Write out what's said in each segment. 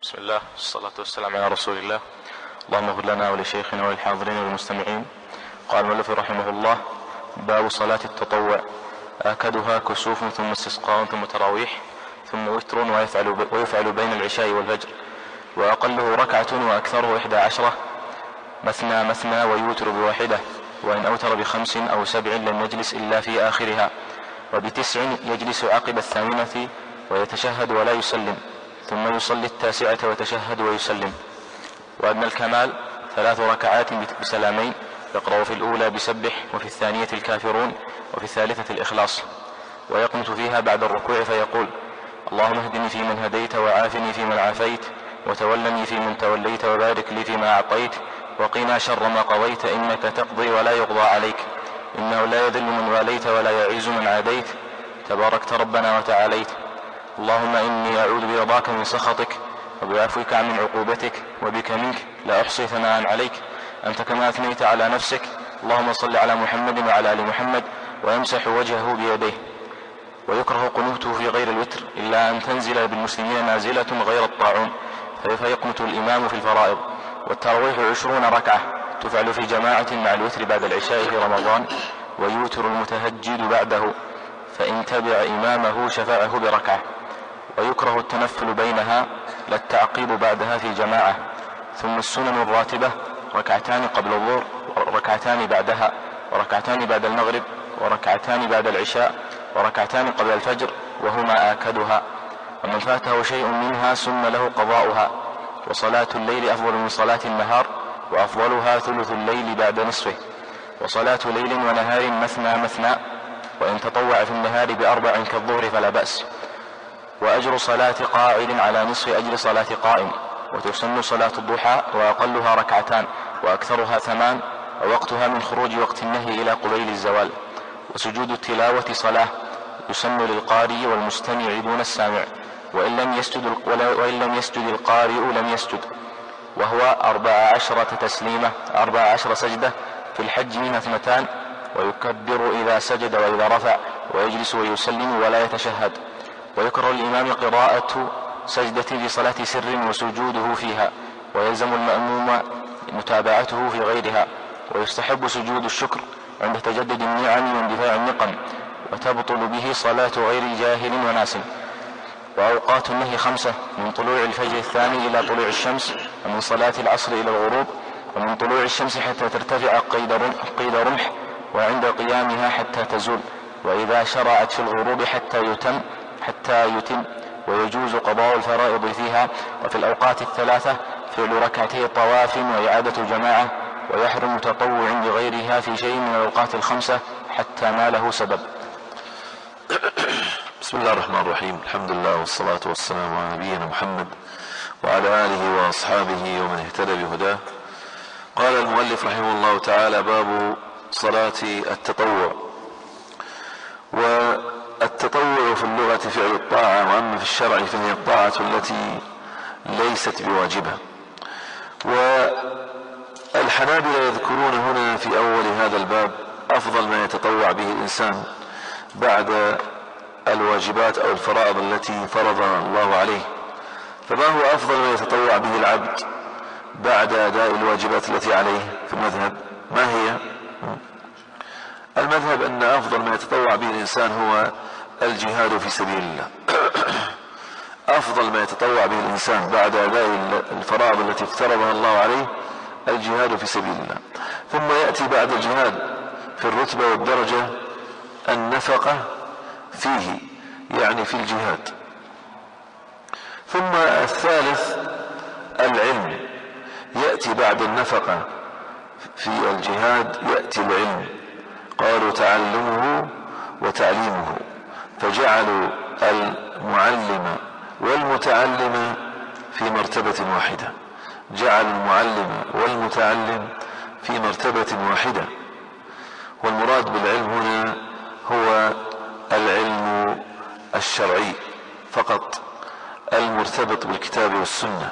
بسم الله والصلاة والسلام على رسول الله. اللهم اغفر لنا ولشيخنا وللحاضرين والمستمعين. قال المؤلف رحمه الله: باب صلاة التطوع. آكدها كسوف ثم استسقاء ثم تراويح ثم وتر ويفعل بين العشاء والفجر، وأقله ركعة وأكثره 11 مثنى مثنى ويوتر بواحدة، وإن أوتر ب5 أو 7 لم يجلس إلا في آخرها، وب9 يجلس عقب 8 ويتشهد ولا يسلم، ثم يصلي 9 ويتشهد ويسلم. وأدنى الكمال 3 ركعات بسلامين، يقرأ في الأولى بسبح، وفي الثانية الكافرون، وفي الثالثة الإخلاص، ويقنت فيها بعد الركوع فيقول: اللهم اهدني فيمن هديت، وعافني فيمن عافيت، وتولني فيمن توليت، وبارك لي فيما أعطيت، وقنا شر ما قضيت، إنك تقضي ولا يقضى عليك، إنه لا يذل من واليت ولا يعز من عاديت، تباركت ربنا وتعاليت. اللهم إني أعوذ برضاك من سخطك، وبعفوك عن عقوبتك، وبك منك لا أحصي ثناء عليك، أنت كما أثنيت على نفسك. اللهم صل على محمد وعلى آل محمد. ويمسح وجهه بيديه. ويكره قنوته في غير الوتر إلا أن تنزل بالمسلمين نازلة غير الطاعون، فيقنت الإمام في الفرائض. والتراويح 20 ركعة، تفعل في جماعة مع الوتر بعد العشاء في رمضان، ويوتر المتهجد بعده، فإن تبع إمامه شفعه بركعة. ويكره التنفل بينها لا التعقيب بعدها في جماعة. ثم السنن الراتبة 2 قبل الظهر، وركعتان بعدها، وركعتان بعد المغرب، وركعتان بعد العشاء، وركعتان قبل الفجر، وهما آكدها. ومن فاته شيء منها سن له قضاؤها. وصلاة الليل أفضل من صلاة النهار، وأفضلها ثلث الليل بعد نصفه. وصلاة ليل ونهار مثنى مثنى، وإن تطوع في النهار ب4 كالظهر فلا بأس. وأجر صلاة قاعد على نصف أجر صلاة قائم. وتسن صلاة الضحى، وأقلها 2 ركعتان، وأكثرها 8، ووقتها من خروج وقت النهي إلى قبيل الزوال. وسجود التلاوة صلاة، يسن للقارئ والمستمع دون السامع، وإن لم يسجد القارئ لم يسجد. وهو 14 تسليمة، 14 سجدة، في الحج منها 2، ويكبر إذا سجد وإذا رفع، ويجلس ويسلم ولا يتشهد. ويكره الإمام قراءة سجدة في صلاة سر وسجوده فيها، ويلزم المأموم متابعته في غيرها. ويستحب سجود الشكر عند تجدد النعم واندفاع النقم، وتبطل به صلاة غير جاهل وناس. وأوقات النهي 5: من طلوع الفجر الثاني إلى طلوع الشمس، ومن صلاة العصر إلى الغروب، ومن طلوع الشمس حتى ترتفع قيد رمح، وعند قيامها حتى تزول، وإذا شرعت في الغروب حتى يتم. ويجوز قضاء الفرائض فيها. وفي الأوقات 3 فعل 2 طواف وإعادة جماعة، ويحرم تطوع بغيرها في شيء من الأوقات 5 حتى ما له سبب. بسم الله الرحمن الرحيم. الحمد لله والصلاة والسلام على نبينا محمد وعلى آله وأصحابه ومن اهتدى بهداه. قال المؤلف رحمه الله تعالى: باب صلاة التطوع. والتطوع في اللغة فعل الطاعة، وأما في الشرع فهي الطاعة التي ليست بواجبة. والحنابلة يذكرون هنا في أول هذا الباب أفضل ما يتطوع به الإنسان بعد الواجبات أو الفرائض التي فرضها الله عليه. فما هو أفضل ما يتطوع به العبد بعد أداء الواجبات التي عليه في المذهب؟ ما هي؟ المذهب أن أفضل ما يتطوع به الإنسان هو الجهاد في سبيل الله. أفضل ما يتطوع به الإنسان بعد أداء الفرائض التي افترضها الله عليه الجهاد في سبيل الله. ثم يأتي بعد الجهاد في الرتبة والدرجة النفقة فيه، يعني في الجهاد. ثم الثالث العلم، يأتي بعد النفقة في الجهاد يأتي العلم. قالوا تعلمه وتعليمه، فجعلوا المعلم والمتعلم في مرتبة واحدة، جعلوا المعلم والمتعلم في مرتبة واحدة. والمراد بالعلم هنا هو العلم الشرعي فقط، المرتبط بالكتاب والسنة.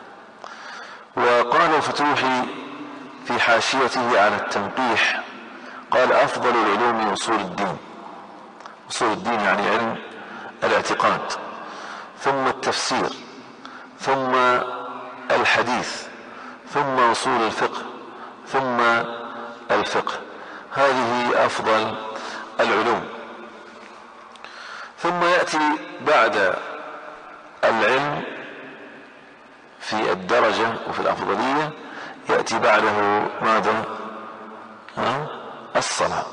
وقال الفتوحي في حاشيته على التنقيح، قال: أفضل العلوم أصول الدين. أصول الدين يعني علم الاعتقاد، ثم التفسير، ثم الحديث، ثم أصول الفقه، ثم الفقه. هذه أفضل العلوم. ثم يأتي بعد العلم في الدرجة وفي الأفضلية، يأتي بعده ماذا؟ الصلاة.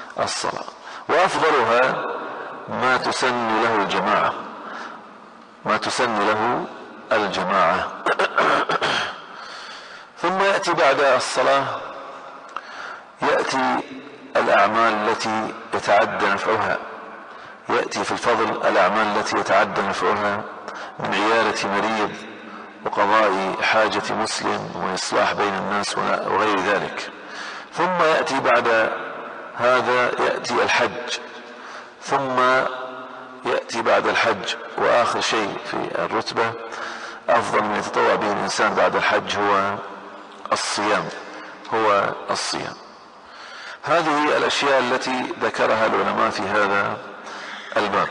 وأفضلها ما تسن له الجماعة، ثم يأتي بعد الصلاة يأتي الأعمال التي يتعدى نفعها، يأتي في الفضل الأعمال التي يتعدى نفعها من عيادة مريض وقضاء حاجة مسلم وإصلاح بين الناس وغير ذلك. ثم يأتي بعد هذا يأتي الحج، ثم يأتي بعد الحج، وآخر شيء في الرتبة أفضل من يتطوع به الإنسان بعد الحج هو الصيام. هذه الأشياء التي ذكرها العلماء في هذا الباب.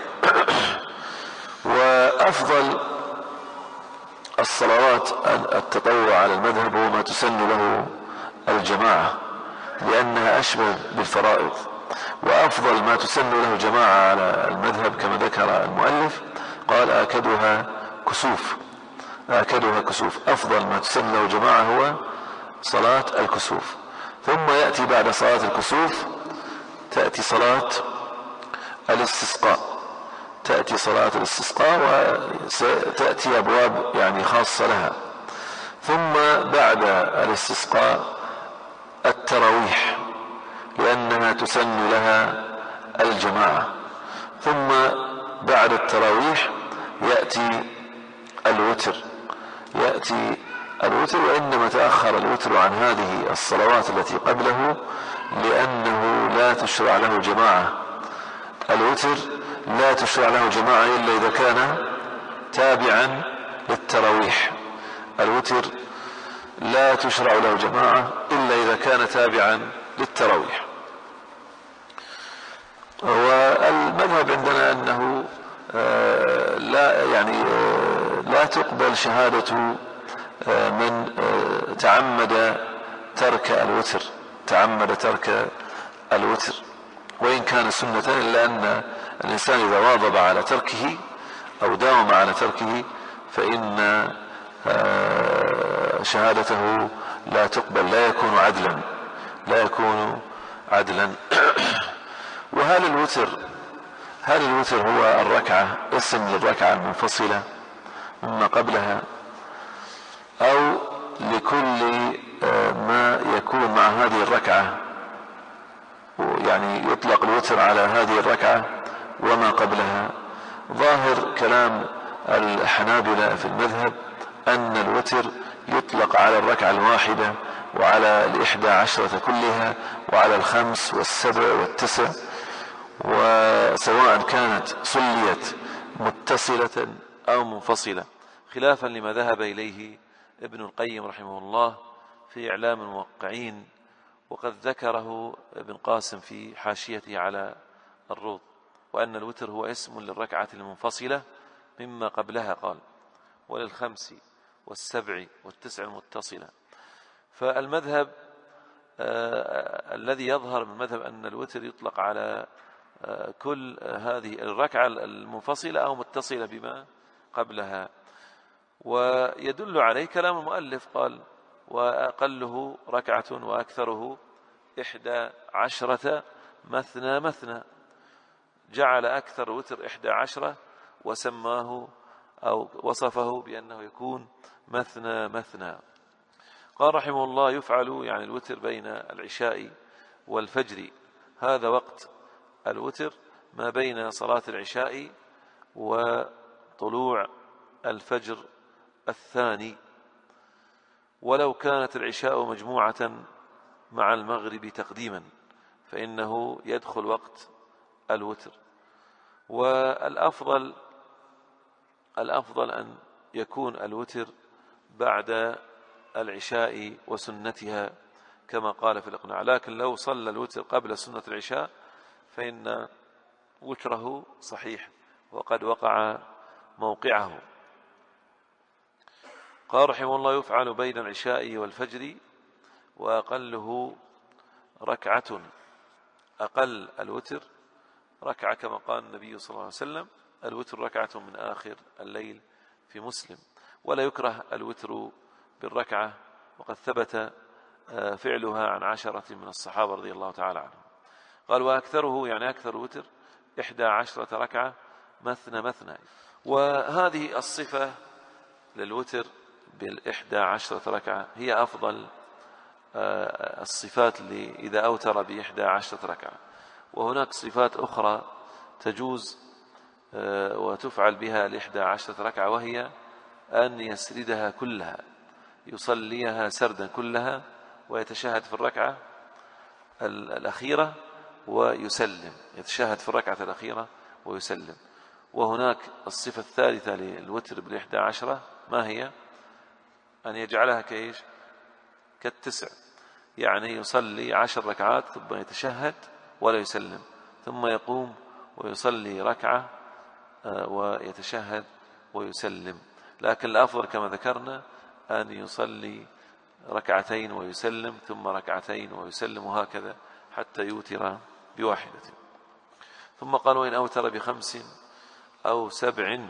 وأفضل الصلوات التطوع على المذهب هو ما تسن له الجماعة، لأنها أشبه بالفرائض. وأفضل ما تسن له الجماعة على المذهب كما ذكر المؤلف قال آكدها كسوف. أفضل ما تسن له الجماعة هو صلاة الكسوف. ثم يأتي بعد صلاة الكسوف تأتي صلاة الاستسقاء، وتأتي أبواب يعني خاصة لها. ثم بعد الاستسقاء التراويح، لأنها تسن لها الجماعة. ثم بعد التراويح يأتي الوتر، وإنما تأخر الوتر عن هذه الصلوات التي قبله لأنه لا تشرع له جماعة. الوتر لا تشرع له جماعة إلا إذا كان تابعا للتراويح. والمذهب عندنا أنه لا تقبل شهادة من تعمد ترك الوتر، وإن كان سنة، إلا أن الإنسان إذا واظب على تركه أو داوم على تركه فإن شهادته لا تقبل، لا يكون عدلا. وهل الوتر هو الركعة اسم للركعة المنفصلة مما قبلها، أو لكل ما يكون مع هذه الركعة؟ يعني يطلق الوتر على هذه الركعة وما قبلها. ظاهر كلام الحنابلة في المذهب أن الوتر يطلق على الركعة الواحدة وعلى 11 كلها وعلى 5 و7 و9، وسواء كانت صليت متصلة أو منفصلة، خلافا لما ذهب إليه ابن القيم رحمه الله في إعلام الموقعين، وقد ذكره ابن قاسم في حاشيته على الروض، وأن الوتر هو اسم للركعة المنفصلة مما قبلها، قال ولل5 وال7 وال9 المتصلة. فالمذهب الذي يظهر من المذهب أن الوتر يطلق على كل هذه الركعة المنفصلة أو متصلة بما قبلها. ويدل عليه كلام المؤلف، قال وأقله ركعة وأكثره 11 مثنى، جعل أكثر وتر 11 وسماه أو وصفه بأنه يكون مثنى. قال رحمه الله يفعل يعني الوتر بين العشاء والفجر. هذا وقت الوتر ما بين صلاة العشاء وطلوع الفجر الثاني، ولو كانت العشاء مجموعة مع المغرب تقديما فإنه يدخل وقت الوتر. والأفضل أن يكون الوتر بعد العشاء وسنتها كما قال في الإقناع، لكن لو صلى الوتر قبل سنة العشاء فإن وتره صحيح وقد وقع موقعه. قال رحمه الله: يفعل بين العشاء والفجر، وأقله ركعة. أقل الوتر ركعة، كما قال النبي صلى الله عليه وسلم: الوتر ركعة من آخر الليل، في مسلم. ولا يكره الوتر بالركعة، وقد ثبت فعلها عن 10 من الصحابة رضي الله تعالى عنهم. قال: وأكثره، يعني أكثر الوتر، 11 ركعة مثنى مثنى. وهذه الصفة للوتر بال11 ركعة هي أفضل الصفات إذا أوتر ب11 ركعة. وهناك صفات أخرى تجوز وتفعل بها ال11 ركعة، وهي أن يسردها كلها، يصليها سردا كلها، ويتشهد في الركعة الأخيرة ويسلم، يتشهد في الركعة الأخيرة ويسلم. وهناك الصفة الثالثة للوتر بال11، ما هي؟ أن يجعلها كإيش؟ كالتسع، يعني يصلي 10 ركعات ثم يتشهد ولا يسلم، ثم يقوم ويصلي ركعة ويتشهد ويسلم. لكن الأفضل كما ذكرنا أن يصلي ركعتين ويسلم، ثم ركعتين ويسلم، وهكذا حتى يوتر بواحدة. ثم قال: وإن أوتر ب5 أو 7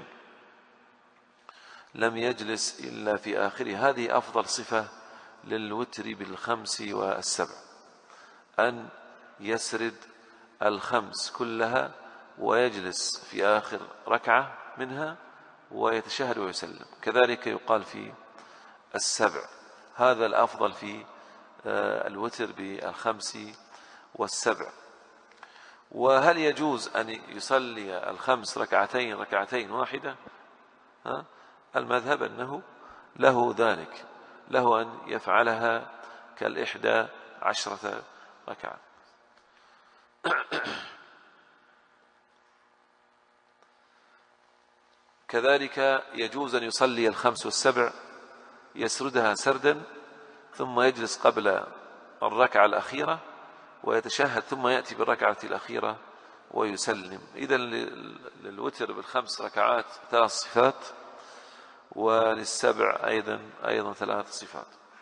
لم يجلس إلا في آخره. هذه أفضل صفة للوتر بال5 وال7، أن يسرد ال5 كلها ويجلس في آخر ركعة منها ويتشهد ويسلم. كذلك يقال في ال7. هذا الأفضل في الوتر بال5 وال7. وهل يجوز أن يصلي ال5 ركعتين واحدة؟ المذهب أنه له ذلك، له أن يفعلها كال11 ركعة. كذلك يجوز أن يصلي ال5 وال7 يسردها سردا، ثم يجلس قبل الركعة الأخيرة ويتشهد، ثم يأتي بالركعة الأخيرة ويسلم. إذن للوتر بال5 ركعات 3 صفات، ولل7 أيضا 3 صفات.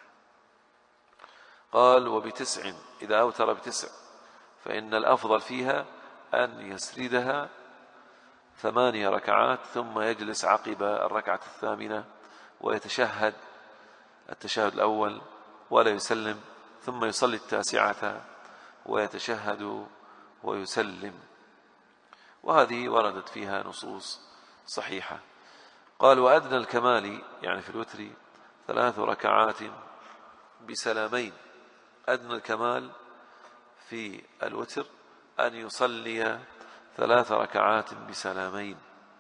قال: وب9، إذا أوتر ب9 فإن الأفضل فيها أن يسردها 8 ركعات، ثم يجلس عقب الركعة الثامنة ويتشهد التشهد الأول ولا يسلم، ثم يصلي التاسعة ويتشهد ويسلم. وهذه وردت فيها نصوص صحيحة. قال: وأدنى الكمال، يعني في الوتر 3 ركعات بسلامين. أدنى الكمال في الوتر أن يصلي 3 ركعات بسلامين.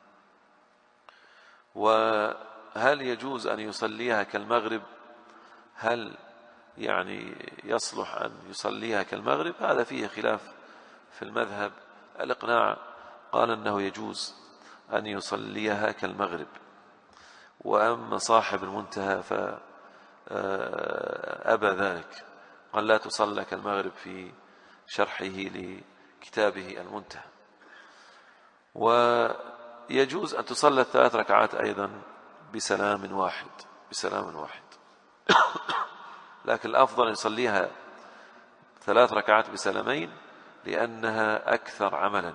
وهل يجوز أن يصليها كالمغرب؟ هل يعني يصلح أن يصليها كالمغرب؟ هذا فيه خلاف في المذهب. الإقناع قال أنه يجوز أن يصليها كالمغرب، وأما صاحب المنتهى فأبى ذلك، قال لا تصلى كالمغرب في شرحه لكتابه المنتهى. ويجوز أن تصلى 3 ركعات أيضا بسلام واحد، لكن الأفضل أن يصليها 3 ركعات بسلامين لأنها أكثر عملا.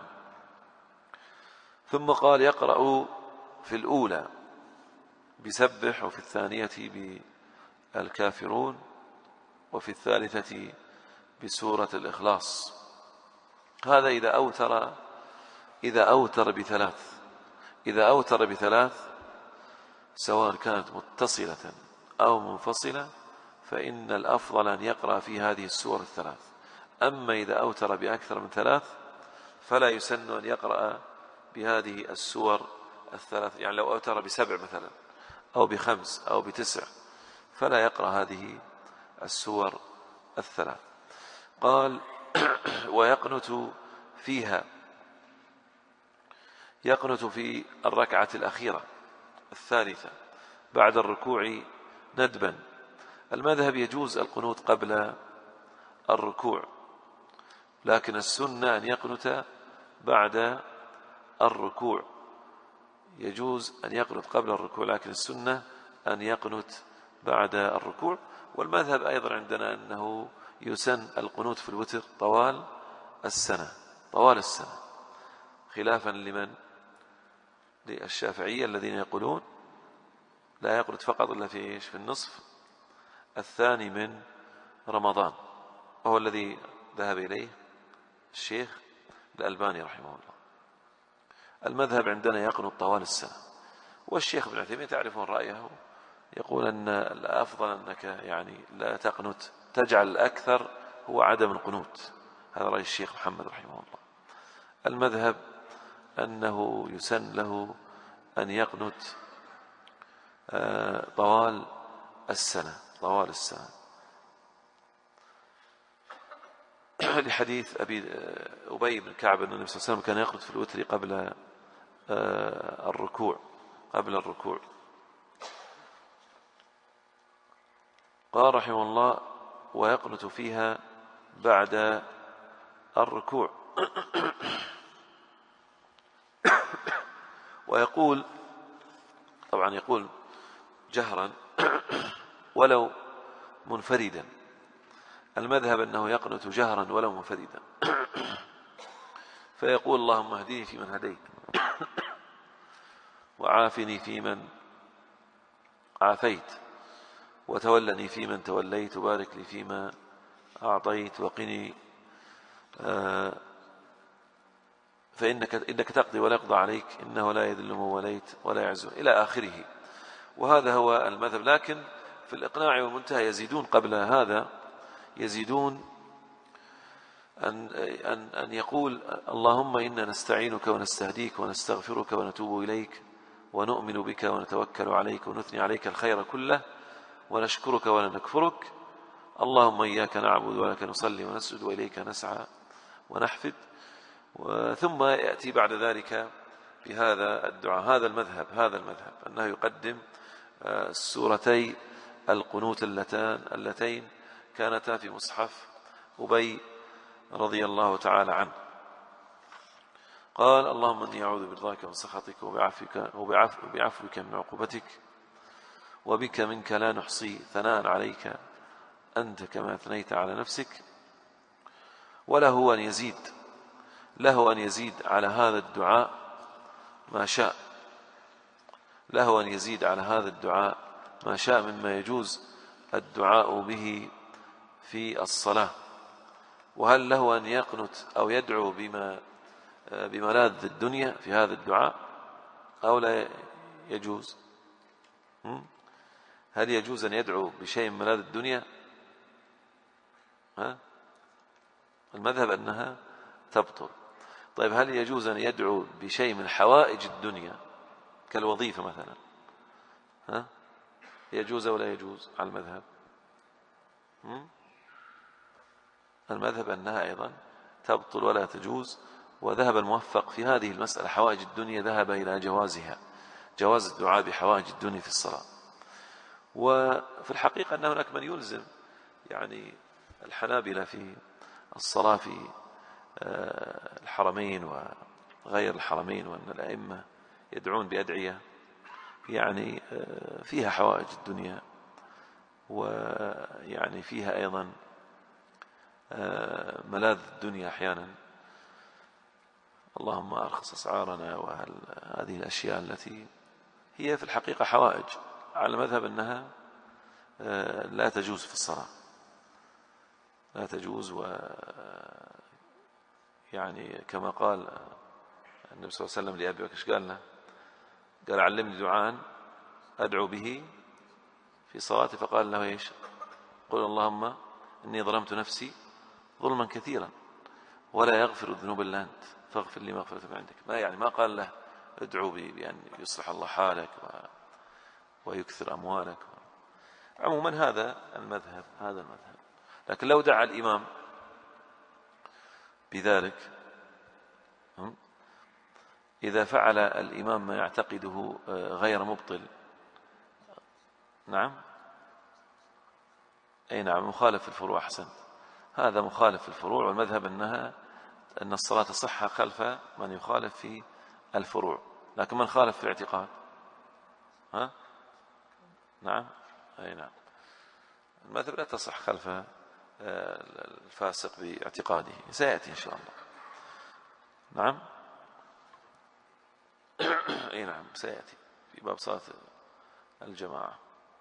ثم قال: يقرأ في الأولى بسبح، وفي الثانية بالكافرون، وفي الثالثة بسورة الإخلاص. هذا إذا أوتر ب3. إذا أوتر ب3 سواء كانت متصلة أو منفصلة فإن الأفضل أن يقرأ في هذه السور ال3. أما إذا أوتر بأكثر من 3 فلا يسن أن يقرأ بهذه السور ال3. يعني لو أوتر ب7 مثلا أو ب5 أو ب9 فلا يقرأ هذه السور ال3. قال: ويقنت فيها، يقنت في الركعة الأخيرة الثالثة بعد الركوع ندبا. المذهب يجوز القنوت قبل الركوع، لكن السنة أن يقنت بعد الركوع. يجوز أن يقنت قبل الركوع، لكن السنة أن يقنت بعد الركوع. والمذهب أيضا عندنا أنه يسن القنوت في الوتر طوال السنة، خلافا للشافعية الذين يقولون لا يقنت فقط إلا في النصف الثاني من رمضان، وهو الذي ذهب إليه الشيخ الألباني رحمه الله. المذهب عندنا يقنط طوال السنة. والشيخ ابن عثيمين تعرفون رأيه، يقول أن الأفضل أنك يعني لا تقنت، تجعل الأكثر هو عدم القنوت. هذا رأي الشيخ محمد رحمه الله. المذهب أنه يسن له أن يقنت طوال السنة لحديث أبي بن كعب أن النبي صلى الله عليه وسلم كان يقنت في الوتر قبل الركوع. قال رحمه الله: ويقنت فيها بعد الركوع. ويقول، طبعا يقول جهرا ولو منفردا. المذهب أنه يقنت جهرا ولو منفردا، فيقول: اللهم اهدني فيمن هديت، وعافني فيمن عافيت، وتولني فيمن توليت، وبارك لي فيما أعطيت، وقني فإنك تقضي ولا يقضى عليك، إنه لا يذل من وليت ولا يعز، إلى آخره. وهذا هو المذهب. لكن في الإقناع والمنتهى يزيدون قبل هذا، يزيدون أن يقول: اللهم إنا نستعينك ونستهديك ونستغفرك ونتوب إليك ونؤمن بك ونتوكل عليك ونثني عليك الخير كله ونشكرك ولا نكفرك، اللهم إياك نعبد ولك نصلي ونسجد وإليك نسعى ونحفد. ثم يأتي بعد ذلك بهذا الدعاء. هذا المذهب أنه يقدم السورتي القنوت اللتين كانتا في مصحف أبي رضي الله تعالى عنه. قال: اللهم إني أعوذ برضاك من سخطك وبعفوك من عقوبتك، وبك منك لا نحصي ثناء عليك أنت كما أثنيت على نفسك. وله أن يزيد على هذا الدعاء ما شاء، مما يجوز الدعاء به في الصلاة. وهل له أن يقنت أو يدعو بملاذ الدنيا في هذا الدعاء أو لا يجوز؟ هل يجوز أن يدعو بشيء من ملاذ الدنيا؟ المذهب أنها تبطل. طيب، هل يجوز أن يدعو بشيء من حوائج الدنيا كالوظيفة مثلا؟ يجوز ولا يجوز على المذهب؟ المذهب أنها أيضا تبطل ولا تجوز. وذهب الموفق في هذه المسألة حوائج الدنيا، ذهب إلى جواز الدعاء بحوائج الدنيا في الصلاة. وفي الحقيقة أن هناك من يلزم يعني الحنابلة في الصلاة في الحرمين وغير الحرمين، وأن الأئمة يدعون بأدعية يعني فيها حوائج الدنيا، ويعني فيها أيضا ملاذ الدنيا أحيانا. اللهم أرخص أسعارنا، وهذه الأشياء التي هي في الحقيقة حوائج، على مذهب أنها لا تجوز في الصلاة، لا تجوز. يعني كما قال النبي صلى الله عليه وسلم لأبي بكر، قال علمني دعاء أدعو به في صلاتي، فقال له إيش؟ قل اللهم إني ظلمت نفسي ظلما كثيرا ولا يغفر الذنوب إلا أنت فاغفر لي مغفرة من عندك. ما قال له ادعو بأن يصلح الله حالك ويكثر أموالك. عموما هذا المذهب. لكن لو دعا الإمام بذلك، إذا فعل الإمام ما يعتقده غير مبطل، نعم، مخالف في الفروع. أحسنت، هذا مخالف في الفروع. والمذهب أن الصلاة تصح خلف من يخالف في الفروع. لكن من خالف في الاعتقاد نعم، أي نعم. المذهب لا تصح خلف الفاسق باعتقاده، سيأتي إن شاء الله. نعم. أي نعم، سيأتي في باب صلاة الجماعة.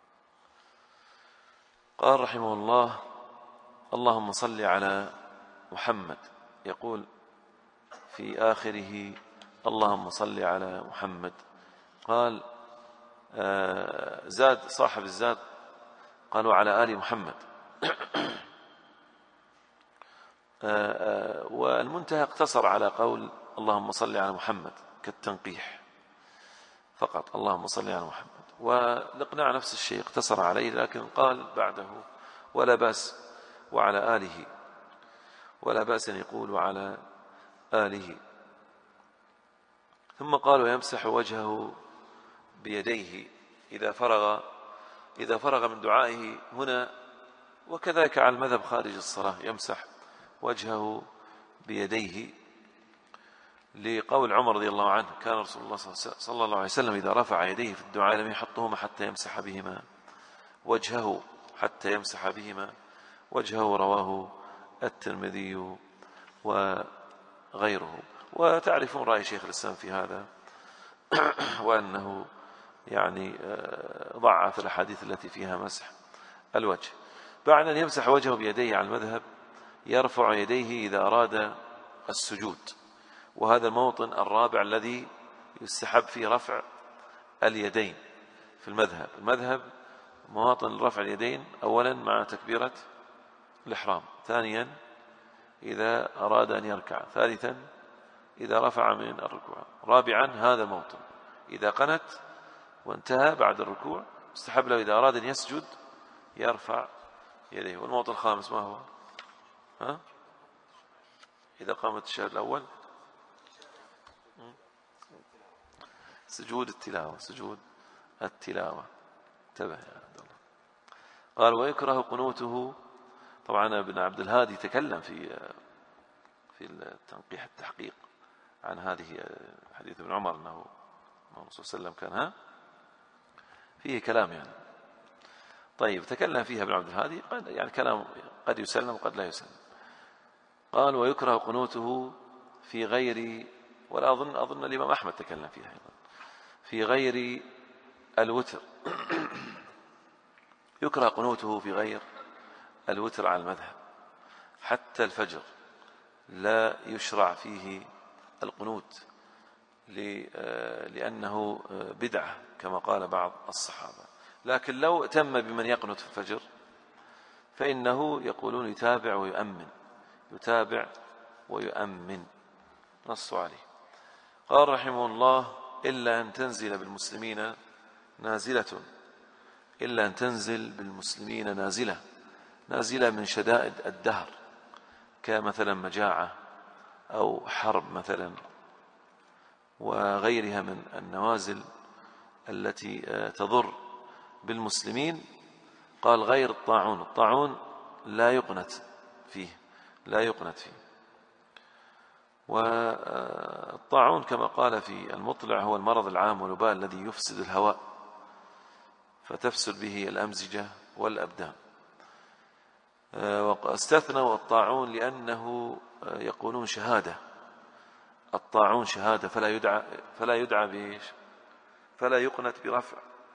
قال رحمه الله: اللهم صل على محمد. يقول في آخره: اللهم صل على محمد. قال زاد صاحب الزاد قالوا على آل محمد. والمنتهى اقتصر على قول اللهم صل على محمد كالتنقيح فقط، اللهم صل على محمد. والإقناع نفس الشيء اقتصر عليه، لكن قال بعده: ولا بأس وعلى آله، ولا بأس أن يقول وعلى آله. ثم قال: ويمسح وجهه بيديه إذا فرغ من دعائه هنا. وكذلك على المذهب خارج الصلاة يمسح وجهه بيديه، لقول عمر رضي الله عنه: كان رسول الله صلى الله عليه وسلم إذا رفع يديه في الدعاء لم يحطهما حتى يمسح بهما وجهه. رواه الترمذي وغيره. وتعرفون رأي شيخ الإسلام في هذا، وأنه يعني ضعف الأحاديث التي فيها مسح الوجه. بعد أن يمسح وجهه بيديه على المذهب يرفع يديه إذا أراد السجود، وهذا الموطن الرابع الذي يستحب فيه رفع اليدين في المذهب مواطن رفع اليدين: أولا مع تكبيرة الإحرام، ثانيا إذا أراد أن يركع، ثالثا إذا رفع من الركوع، رابعا هذا الموطن إذا قنت وانتهى بعد الركوع استحب له إذا أراد أن يسجد يرفع يديه. والموطن الخامس ما هو؟ إذا قامت الشهر الأول سجود التلاوة. انتبه يا عبد الله. قال: ويكره قنوته. طبعا ابن عبد الهادي تكلم في التنقيح التحقيق عن هذه حديث ابن عمر أنه الرسول صلى الله عليه وسلم كان فيه كلام يعني. طيب، تكلم فيها ابن عبد الهادي، يعني كلام قد يسلم وقد لا يسلم. قال: ويكره قنوته في غير، ولا أظن الإمام أحمد تكلم فيها أيضا، في غير الوتر. يكره قنوته في غير الوتر على المذهب، حتى الفجر لا يشرع فيه القنوت لأنه بدعة كما قال بعض الصحابة. لكن لو تم بمن يقنت في الفجر فإنه يقولون يتابع ويؤمن. نص عليه. قال رحمه الله: إلا أن تنزل بالمسلمين نازلة من شدائد الدهر، كمثلا مجاعة أو حرب مثلا، وغيرها من النوازل التي تضر بالمسلمين. قال: غير الطاعون لا يقنت فيه. والطاعون كما قال في المطلع هو المرض العام والوباء الذي يفسد الهواء فتفسد به الأمزجة والأبدان. واستثنوا الطاعون لأنه يقولون شهادة، الطاعون شهادة فلا يدعى فلا يقنت برفع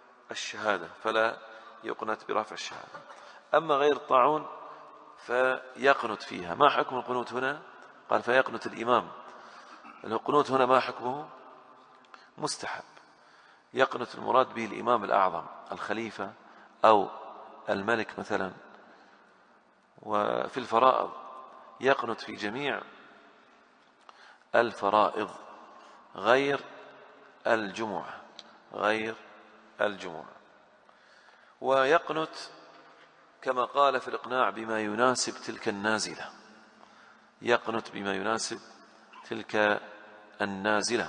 الشهادة. أما غير الطاعون فيقنت فيها. ما حكم القنوت هنا؟ قال: فيقنت الإمام. القنوت هنا ما حكمه؟ مستحب. يقنت المراد به الإمام الأعظم، الخليفة أو الملك مثلا. وفي الفرائض يقنت في جميع الفرائض غير الجمعة. ويقنت كما قال في الإقناع بما يناسب تلك النازلة. يقنت بما يناسب تلك النازلة.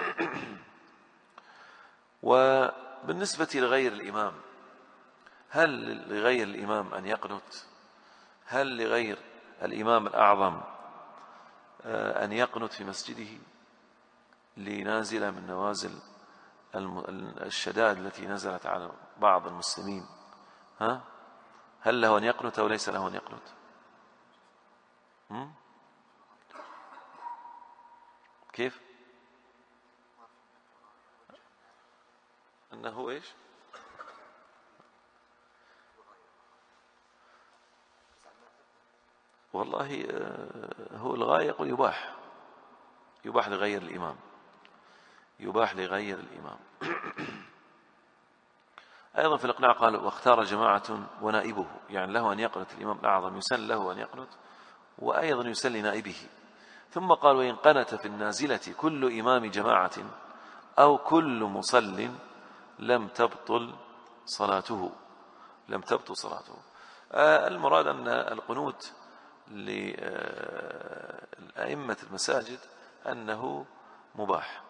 وبالنسبة لغير الإمام، هل لغير الإمام أن يقنت؟ هل لغير الإمام الأعظم أن يقنت في مسجده لنازلة من نوازل الشدائد التي نزلت على بعض المسلمين، هل له أن يقنت أو ليس له أن يقنت؟ كيف؟ أنه إيش؟ والله هو الغاية يقول يباح لغير الإمام، يباح لغير الإمام. أيضا في الإقناع قال واختار جماعة ونائبه، يعني له أن يقنت الإمام الأعظم، يسن له أن يقنت وأيضا يسن لنائبه. ثم قال وإن قنت في النازلة كل إمام جماعة أو كل مصل لم تبطل صلاته. المراد أن القنوت لأئمة المساجد أنه مباح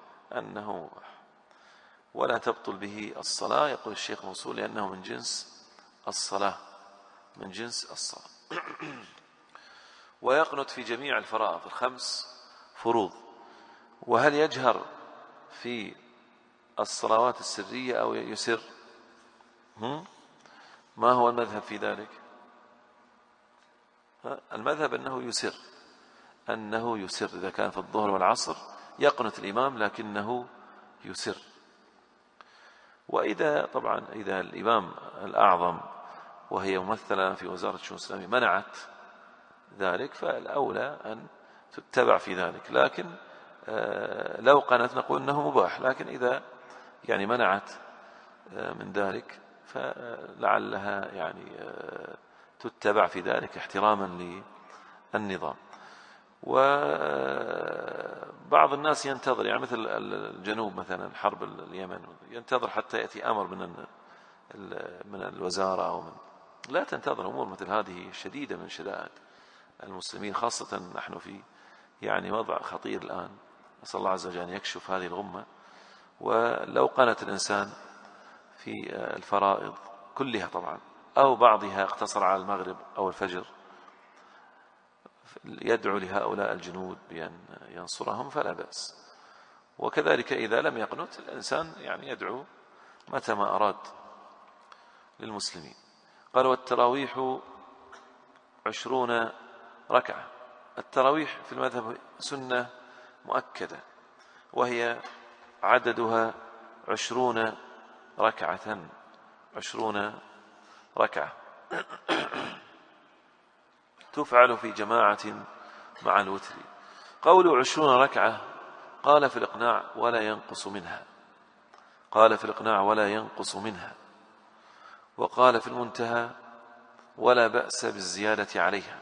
ولا تبطل به الصلاة. يقول الشيخ موصول لأنه من جنس الصلاة. ويقنت في جميع الفرائض الخمس فروض. وهل يجهر في الصلوات السرية أو يسر؟ ما هو المذهب في ذلك؟ المذهب أنه يسر إذا كان في الظهر والعصر يقنت الإمام لكنه يسر. وإذا طبعا إذا الإمام الأعظم وهي ممثلة في وزارة الشؤون الإسلامية منعت ذلك فالأولى أن تتبع في ذلك. لكن لو قنت نقول أنه مباح، لكن إذا يعني منعت من ذلك فلعلها يعني تتبع في ذلك احتراما للنظام. وبعض الناس ينتظر، يعني مثل الجنوب مثلا حرب اليمن، ينتظر حتى يأتي أمر من الوزارة أو لا تنتظر أمور مثل هذه شديدة من شدائد المسلمين، خاصة نحن في يعني وضع خطير الآن. نسأل الله عز وجل أن يكشف هذه الغمة. ولو قنت الإنسان في الفرائض كلها طبعا أو بعضها اقتصر على المغرب أو الفجر يدعو لهؤلاء الجنود بأن ينصرهم فلا بأس. وكذلك إذا لم يقنت الإنسان يعني يدعو متى ما أراد للمسلمين. قال والتراويح 20 ركعة. التراويح في المذهب سنة مؤكدة، وهي عددها 20 ركعة. 20 ركعة تفعل في جماعة مع الوتر. قول 20 ركعة قال في الإقناع ولا ينقص منها. وقال في المنتهى ولا بأس بالزيادة عليها.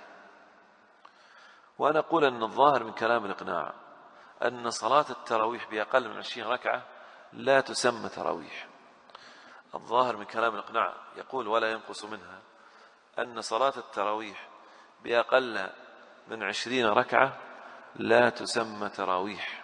وأنا أقول أن الظاهر من كلام الإقناع أن صلاة التراويح بأقل من 20 ركعة لا تسمى تراويح. الظاهر من كلام الإقناع يقول ولا ينقص منها، أن صلاة التراويح بأقل من 20 ركعة لا تسمى تراويح.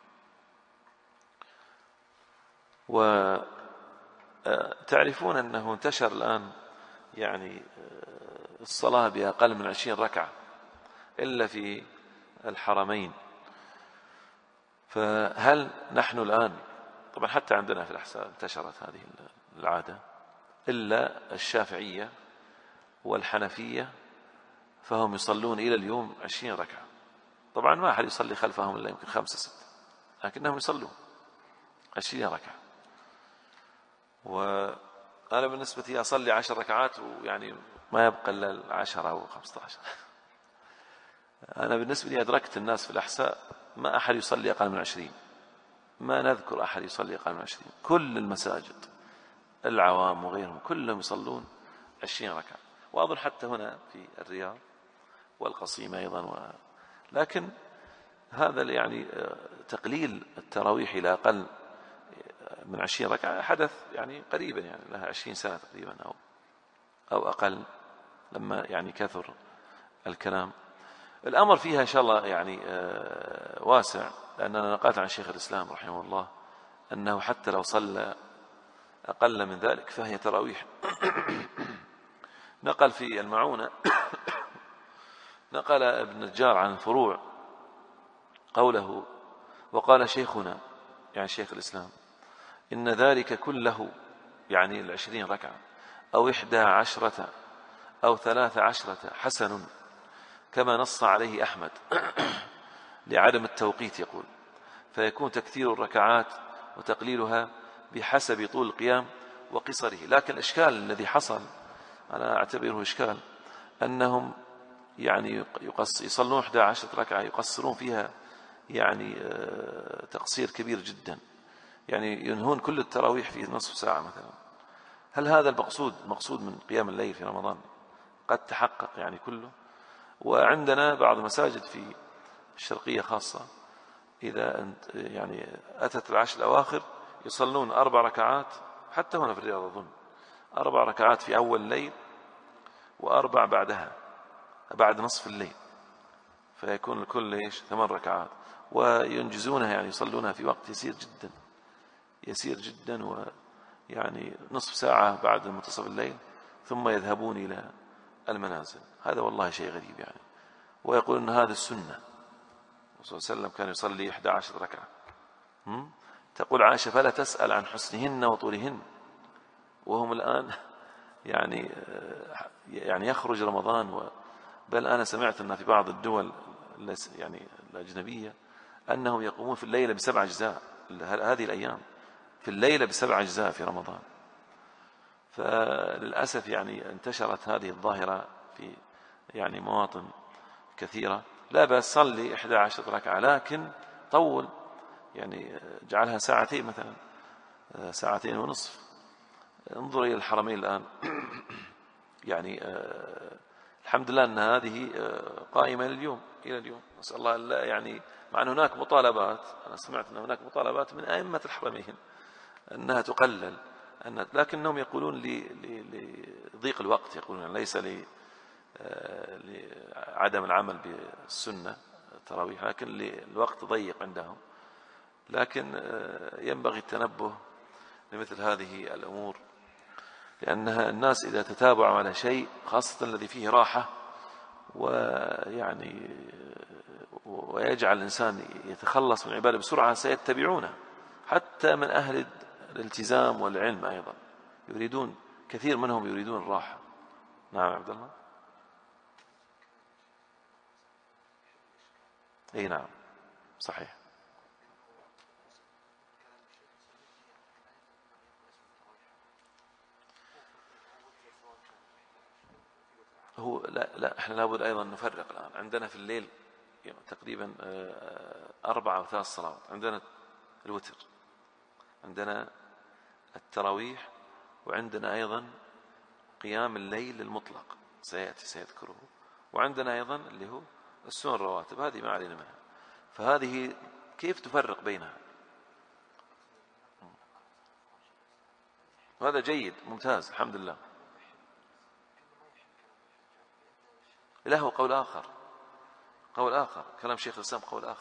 وتعرفون أنه انتشر الآن يعني الصلاة بأقل من 20 ركعة إلا في الحرمين. فهل نحن الآن طبعا حتى عندنا في الأحساء انتشرت هذه العادة، إلا الشافعية والحنفية فهم يصلون إلى اليوم 20 ركعة. طبعا ما أحد يصلي خلفهم إلا يمكن 5-6، لكنهم يصلون 20 ركعة. وأنا بالنسبة لي أصلي 10 ركعات ويعني ما يبقى إلا 10 أو 15. أنا بالنسبة لي أدركت الناس في الأحساء ما أحد يصلي أقل من 20، ما نذكر أحد يصلي أقل من 20. كل المساجد العوام وغيرهم كلهم يصلون 20 ركعة. وأظن حتى هنا في الرياض والقصيمة أيضا لكن هذا يعني تقليل التراويح إلى أقل من 20 ركعة حدث يعني قريبا، يعني لها 20 سنة تقريبا أو أقل، لما يعني كثر الكلام. الأمر فيها إن شاء الله يعني واسع، لأننا نقلت عن شيخ الإسلام رحمه الله أنه حتى لو صلى أقل من ذلك فهي تراويح. نقل في المعونة نقل ابن النجار عن الفروع قوله وقال شيخنا يعني شيخ الإسلام إن ذلك كله، يعني 20 ركعة أو 11 أو 13 حسن، كما نص عليه أحمد لعدم التوقيت يقول، فيكون تكثير الركعات وتقليلها بحسب طول القيام وقصره. لكن الإشكال الذي حصل، أنا أعتبره إشكال، أنهم يعني يصلون 11 ركعة يقصرون فيها يعني تقصير كبير جدا، يعني ينهون كل التراويح في نصف ساعة مثلا. هل هذا المقصود من قيام الليل في رمضان قد تحقق يعني كله؟ وعندنا بعض المساجد في الشرقية خاصة إذا يعني أتت العشر الأواخر يصلون 4 ركعات، حتى هنا في الرياض أظن 4 ركعات في أول الليل و4 بعدها بعد نصف الليل، فيكون الكل 8 ركعات، وينجزونها يعني يصلونها في وقت يسير جدا، ويعني نصف ساعة بعد منتصف الليل ثم يذهبون إلى المنازل. هذا والله شيء غريب يعني. ويقول أن هذا السنة، الرسول صلى الله عليه وسلم كان يصلي 11 ركعة. تقول عائشة فلا تسأل عن حسنهن وطولهن، وهم الآن يعني يخرج رمضان بل أنا سمعت أن في بعض الدول يعني الأجنبية أنهم يقومون في الليلة ب7 أجزاء هذه الأيام، في الليلة ب7 أجزاء في رمضان. فللأسف يعني انتشرت هذه الظاهرة في يعني مواطن كثيرة. لا بأس صلي 11 ركعة، لكن طول، يعني اجعلها 2 ساعة مثلا، 2.5 ساعة. انظر إلى الحرمين الآن يعني الحمد لله أن هذه قائمة إلى اليوم. نسأل الله يعني، مع أن هناك مطالبات، أنا سمعت أن هناك مطالبات من أئمة الحرمين أنها تقلل، لكنهم يقولون لضيق الوقت، يقولون ليس لعدم العمل بالسنة التراويح، لكن الوقت ضيق عندهم. لكن ينبغي التنبه لمثل هذه الأمور، لأنها الناس إذا تتابعوا على شيء خاصة الذي فيه راحة ويعني ويجعل الإنسان يتخلص من العبادة بسرعة سيتبعونه، حتى من أهل الالتزام والعلم أيضا كثير منهم يريدون الراحة. نعم عبد الله. اي نعم صحيح. هو لا احنا لابد ايضا نفرق الان. عندنا في الليل تقريبا 4 أو 3 صلوات. عندنا الوتر، عندنا التراويح، وعندنا ايضا قيام الليل المطلق سيذكره، وعندنا ايضا اللي هو السنن الرواتب، هذه ما علينا منها. فهذه كيف تفرق بينها؟ هذا جيد ممتاز الحمد لله. له قول آخر، كلام شيخ الإسلام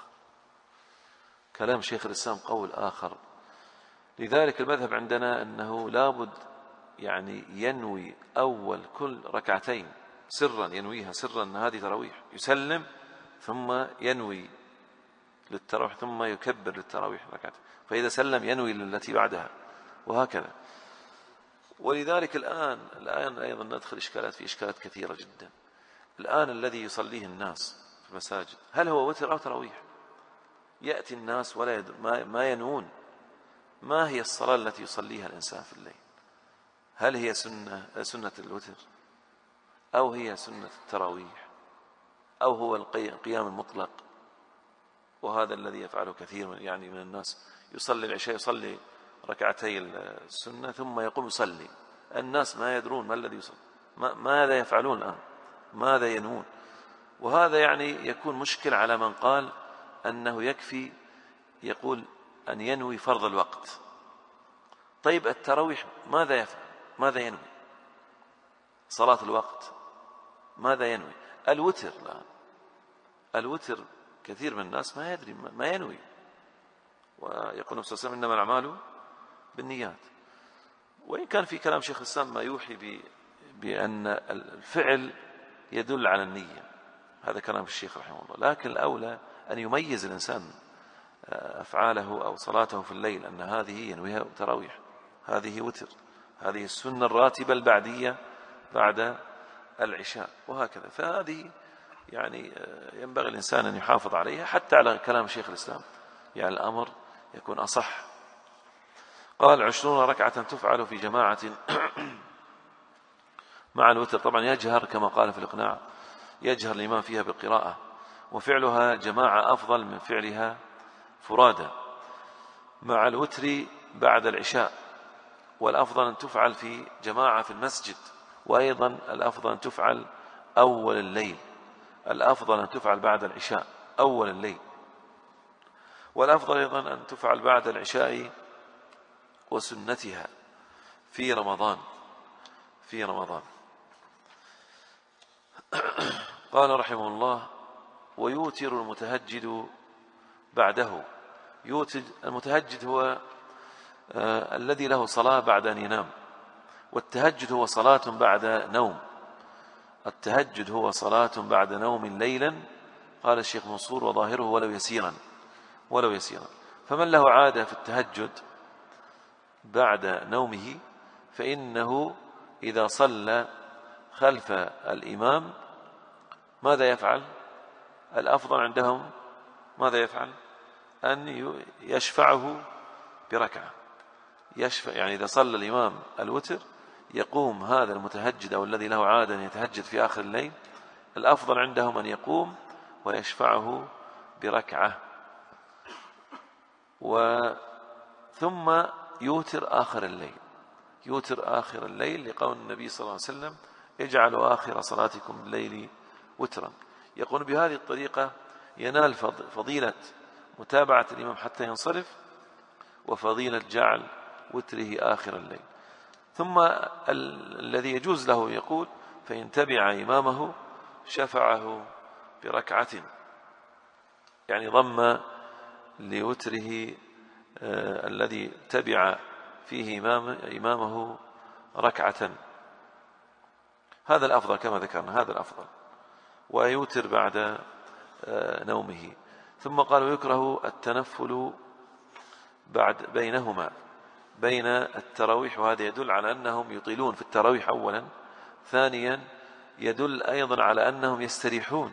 قول آخر. لذلك المذهب عندنا أنه لابد يعني ينوي أول كل ركعتين سرا، ينويها سرا أن هذه تراويح، يسلم ثم ينوي للتراويح ثم يكبر للتراويح ركعتين، فإذا سلم ينوي للتي بعدها، وهكذا. ولذلك الآن أيضا ندخل في إشكالات كثيرة جدا. الآن الذي يصليه الناس في المساجد هل هو وتر أو تراويح؟ يأتي الناس ولا ما ينوون ما هي الصلاة التي يصليها الإنسان في الليل، هل هي سنة الوتر أو هي سنة التراويح أو هو القيام المطلق؟ وهذا الذي يفعله كثير من الناس، يصلي العشاء، يصلي ركعتي السنة ثم يقوم يصلي. الناس ما يدرون ما الذي يصلي، ماذا يفعلون الآن، ماذا ينوون. وهذا يعني يكون مشكل على من قال أنه يكفي يقول أن ينوي فرض الوقت. طيب التراويح ماذا يفعل، ماذا ينوي؟ صلاة الوقت ماذا ينوي؟ الوتر الآن، الوتر كثير من الناس ما يدري ما ينوي، ويقول النبي صلى الله عليه وسلم إنما الأعمال بالنيات. وإن كان في كلام شيخ الإسلام ما يوحي بأن الفعل يدل على النية، هذا كلام الشيخ رحمه الله، لكن الأولى أن يميز الإنسان أفعاله أو صلاته في الليل أن هذه ينويها تراويح، هذه وتر، هذه السنة الراتبة البعدية بعد العشاء، وهكذا. فهذه يعني ينبغي الإنسان أن يحافظ عليها حتى على كلام شيخ الإسلام، يعني الأمر يكون أصح. قال 20 ركعة تفعل في جماعة مع الوتر. طبعا يجهر كما قال في الإقناع، يجهر الإمام فيها بالقراءة، وفعلها جماعة أفضل من فعلها فرادى مع الوتر بعد العشاء، والأفضل أن تفعل في جماعة في المسجد، وأيضا الأفضل أن تفعل أول الليل، الأفضل أن تفعل بعد العشاء أول الليل، والأفضل أيضا أن تفعل بعد العشاء وسنتها في رمضان. قال رحمه الله: ويوتر المتهجد بعده. المتهجد هو الذي له صلاة بعد أن ينام، والتهجد هو صلاة بعد نوم. التهجد هو صلاة بعد نوم ليلا، قال الشيخ منصور: وظاهره ولو يسيرا. فمن له عادة في التهجد بعد نومه فإنه إذا صلى خلف الإمام ماذا يفعل؟ الأفضل عندهم ماذا يفعل؟ أن يشفعه بركعة. يعني إذا صلى الإمام الوتر يقوم هذا المتهجد أو الذي له عادة أن يتهجد في آخر الليل، الأفضل عندهم أن يقوم ويشفعه بركعة، ثم يوتر آخر الليل لقول النبي صلى الله عليه وسلم: اجعلوا آخر صلاتكم بالليل وترا. يقول بهذه الطريقة ينال فضيلة متابعة الإمام حتى ينصرف، وفضيلة جعل وتره آخر الليل. ثم الذي يجوز له يقول: فإن تبع إمامه شفعه بركعة، يعني ضم لوتره الذي تبع فيه إمامه ركعة. هذا الأفضل كما ذكرنا، هذا الأفضل، ويوتر بعد نومه. ثم قال: ويكره التنفل بينهما، بين التراويح، وهذا يدل على أنهم يطيلون في التراويح أولا، ثانيا يدل أيضا على أنهم يستريحون،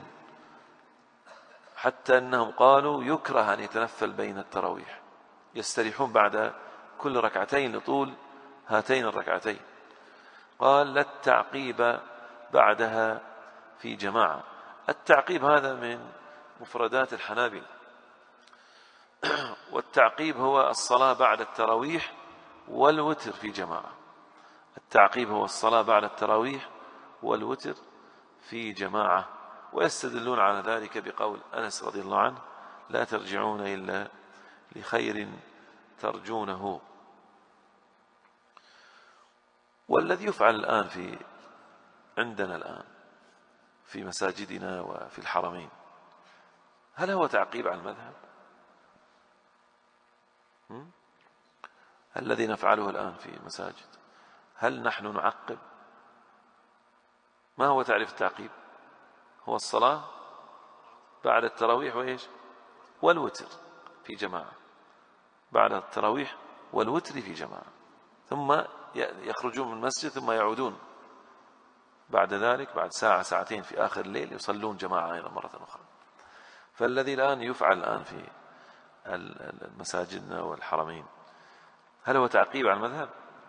حتى أنهم قالوا يكره أن يتنفل بين التراويح، يستريحون بعد كل ركعتين لطول هاتين الركعتين. قال: لا التعقيب بعدها في جماعة. التعقيب هذا من مفردات الحنابلة، والتعقيب هو الصلاة بعد التراويح والوتر في جماعة. التعقيب هو الصلاة بعد التراويح والوتر في جماعة، ويستدلون على ذلك بقول أنس رضي الله عنه: لا ترجعون إلا لخير ترجونه. والذي يفعل الآن عندنا الآن في مساجدنا وفي الحرمين، هل هو تعقيب على المذهب؟ الذي نفعله الآن في المساجد، هل نحن نعقب؟ ما هو تعريف التعقيب؟ هو الصلاة بعد التراويح وإيش؟ والوتر في جماعة، بعد التراويح والوتر في جماعة، ثم يخرجون من المسجد ثم يعودون بعد ذلك بعد ساعة ساعتين في آخر الليل يصلون جماعة أيضا مرة أخرى. فالذي الآن يفعل الآن في المساجدنا والحرمين، هل هو تعقيب على المذهب؟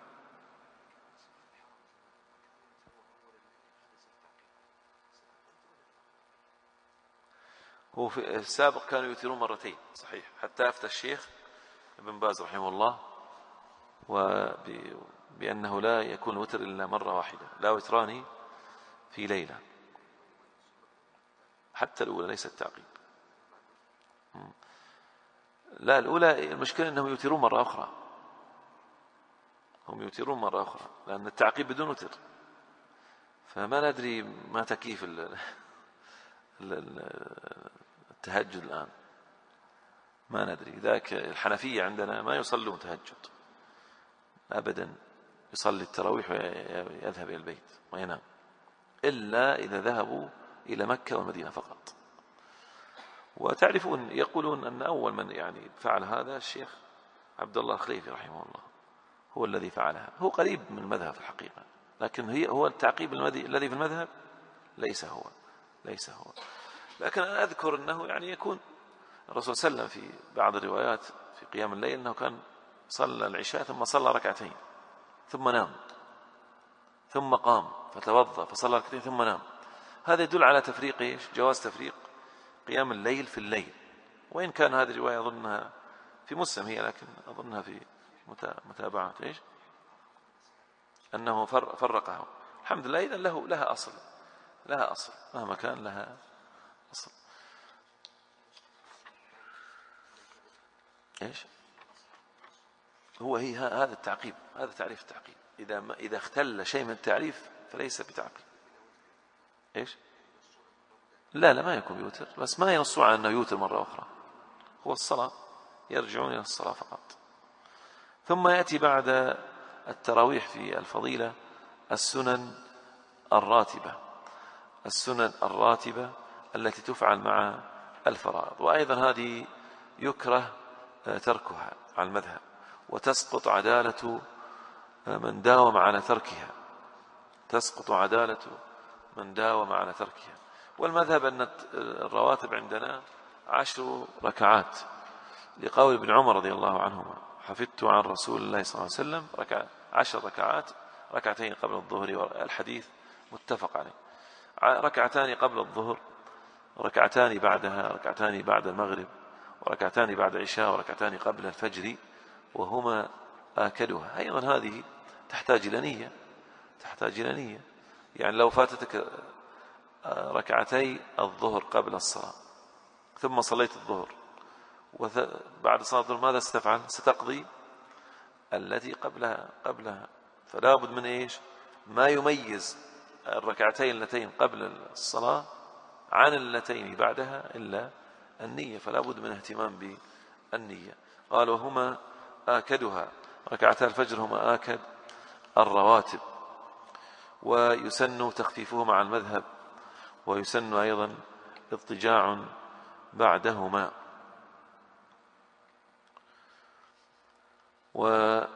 هو في السابق كانوا يوترون مرتين صحيح، حتى أفتى الشيخ ابن باز رحمه الله بأنه لا يكون الوتر إلا مرة واحدة، لا وتران في ليلة، حتى الأولى ليست تعقيب. لا، الأولى المشكلة أنهم يوترون مرة أخرى، هم يوترون مرة أخرى، لأن التعقيب بدون وتر، فما ندري ما تكييف التهجد الآن، ما ندري. ذاك الحنفية عندنا ما يصلون تهجد أبدا، يصلي التراويح ويذهب إلى البيت وينام، إلا إذا ذهبوا إلى مكة والمدينة فقط. وتعرفون يقولون أن أول من يعني فعل هذا الشيخ عبد الله الخليفي رحمه الله، هو الذي فعلها. هو قريب من المذهب في الحقيقة، لكن هو التعقيب الذي في المذهب ليس هو. لكن أنا أذكر أنه يعني يكون الرسول صلى الله عليه وسلم في بعض الروايات في قيام الليل أنه كان صلى العشاء ثم صلى ركعتين ثم نام، ثم قام فتوضأ فصلى ركعتين ثم نام. هذا يدل على تفريق جواز تفريق قيام الليل في الليل، وإن كان هذه الرواية أظنها في مسلم هي، لكن أظنها في متابعة أنه فرقه. الحمد لله، إذن لها أصل مهما كان لها أصل. هذا التعقيب، هذا تعريف التعقيب. إذا اختل شيء من التعريف فليس بتعقيب. لا ما يكون بيوتر، بس ما ينصوا على أنه يوتر مرة أخرى، هو الصلاة، يرجعون إلى الصلاة فقط. ثم يأتي بعد التراويح في الفضيلة السنن الراتبة التي تفعل مع الفرائض، وأيضا هذه يكره تركها على المذهب، وتسقط عدالة من داوم على تركها. والمذهب أن الرواتب عندنا 10 ركعات، لقول ابن عمر رضي الله عنهما: حفظت عن رسول الله صلى الله عليه وسلم 10 ركعات، ركعتين قبل الظهر، الحديث متفق عليه، ركعتان قبل الظهر، ركعتان بعدها، ركعتان بعد المغرب، وركعتان بعد العشاء، وركعتان قبل الفجر، وهما آكدها. أيضا هذه تحتاج إلى نية. يعني لو فاتتك ركعتي الظهر قبل الصلاة ثم صليت الظهر، وبعد صلاة الظهر ماذا ستفعل؟ ستقضي التي قبلها. فلا بد من ما يميز الركعتين اللتين قبل الصلاة عن اللتين بعدها إلا النية، فلا بد من اهتمام بالنية. قال: وهما آكدها، ركعتا الفجر هما آكد الرواتب، ويسن تخفيفهما مع المذهب، ويسن أيضا اضطجاع بعدهما. وأيضا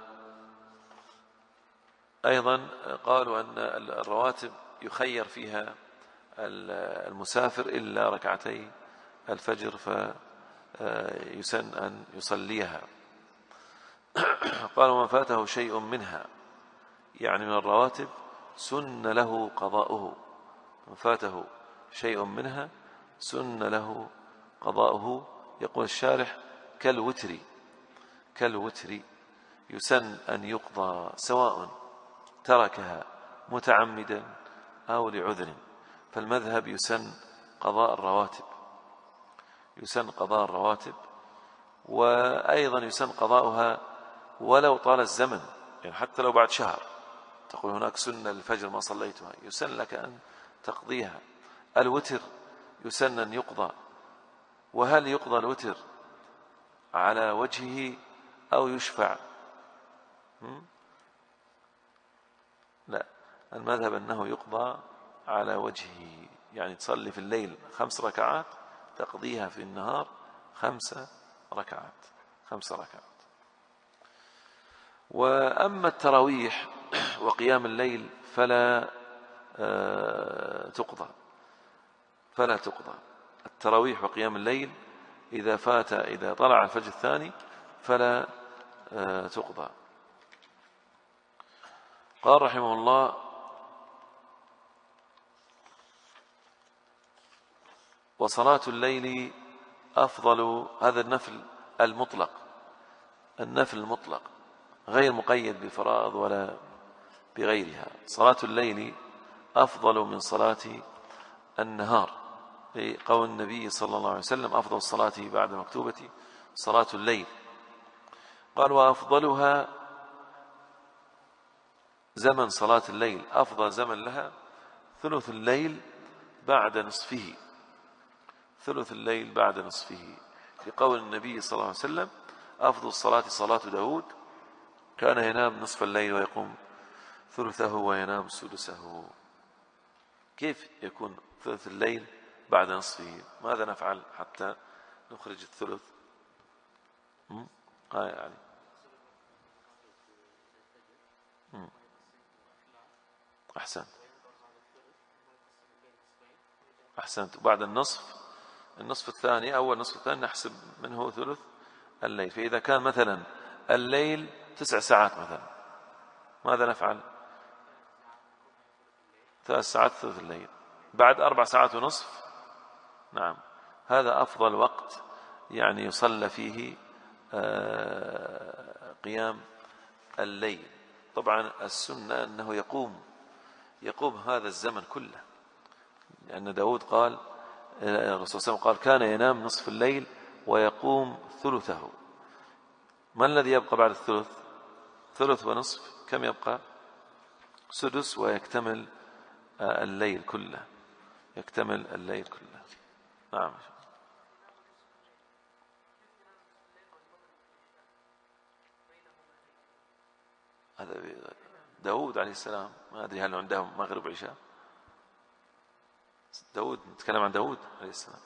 قالوا أن الرواتب يخير فيها المسافر إلا ركعتي الفجر، فيسن أن يصليها. قالوا: من فاته شيء منها، يعني من الرواتب، سن له قضاؤه. من فاته شيء منها سن له قضاؤه. يقول الشارح: كالوتر يسن أن يقضى سواء تركها متعمدا أو لعذر. فالمذهب يسن قضاء الرواتب، وأيضا يسن قضاؤها ولو طال الزمن، يعني حتى لو بعد شهر تقول هناك سنة للفجر ما صليتها، يسن لك أن تقضيها. الوتر يسن أن يقضى. وهل يقضى الوتر على وجهه أو يشفع؟ لا، المذهب أنه يقضى على وجهه، يعني تصلي في الليل 5 ركعات تقضيها في النهار 5 ركعات. وأما التراويح وقيام الليل فلا تقضى. التراويح وقيام الليل إذا طلع الفجر الثاني فلا تقضى. قال رحمه الله: وصلاة الليل أفضل. هذا النفل المطلق غير مقيد بفرائض ولا بغيرها. صلاة الليل أفضل من صلاة النهار، لقول النبي صلى الله عليه وسلم: أفضل الصلاة بعد المكتوبة صلاة الليل. قال: وأفضلها زمن صلاة الليل، أفضل زمن لها ثلث الليل بعد نصفه، لقول النبي صلى الله عليه وسلم: أفضل الصلاة صلاة داود، كان ينام نصف الليل ويقوم ثلثه وينام سدسه. كيف يكون ثلث الليل بعد نصفه؟ ماذا نفعل حتى نخرج الثلث. يعني أحسنت. وبعد النصف الثاني، أول نصف الثاني نحسب منه ثلث الليل. فإذا كان مثلا الليل 9 ساعات مثلا، ماذا نفعل؟ 3 ساعات ثلث الليل. بعد 4 ساعات ونصف، نعم، هذا أفضل وقت يعني يصلى فيه قيام الليل. طبعا السنة أنه يقوم هذا الزمن كله، لأن داود قال، الرسول صلى الله عليه وسلم قال: كان ينام نصف الليل ويقوم ثلثه. ما الذي يبقى بعد الثلث؟ ثلث ونصف، كم يبقى؟ سدس، ويكتمل الليل كله، يكتمل الليل كله. نعم. هذا داود عليه السلام، ما أدري هل عندهم مغرب وعشاء. داود، نتكلم عن داود عليه السلام.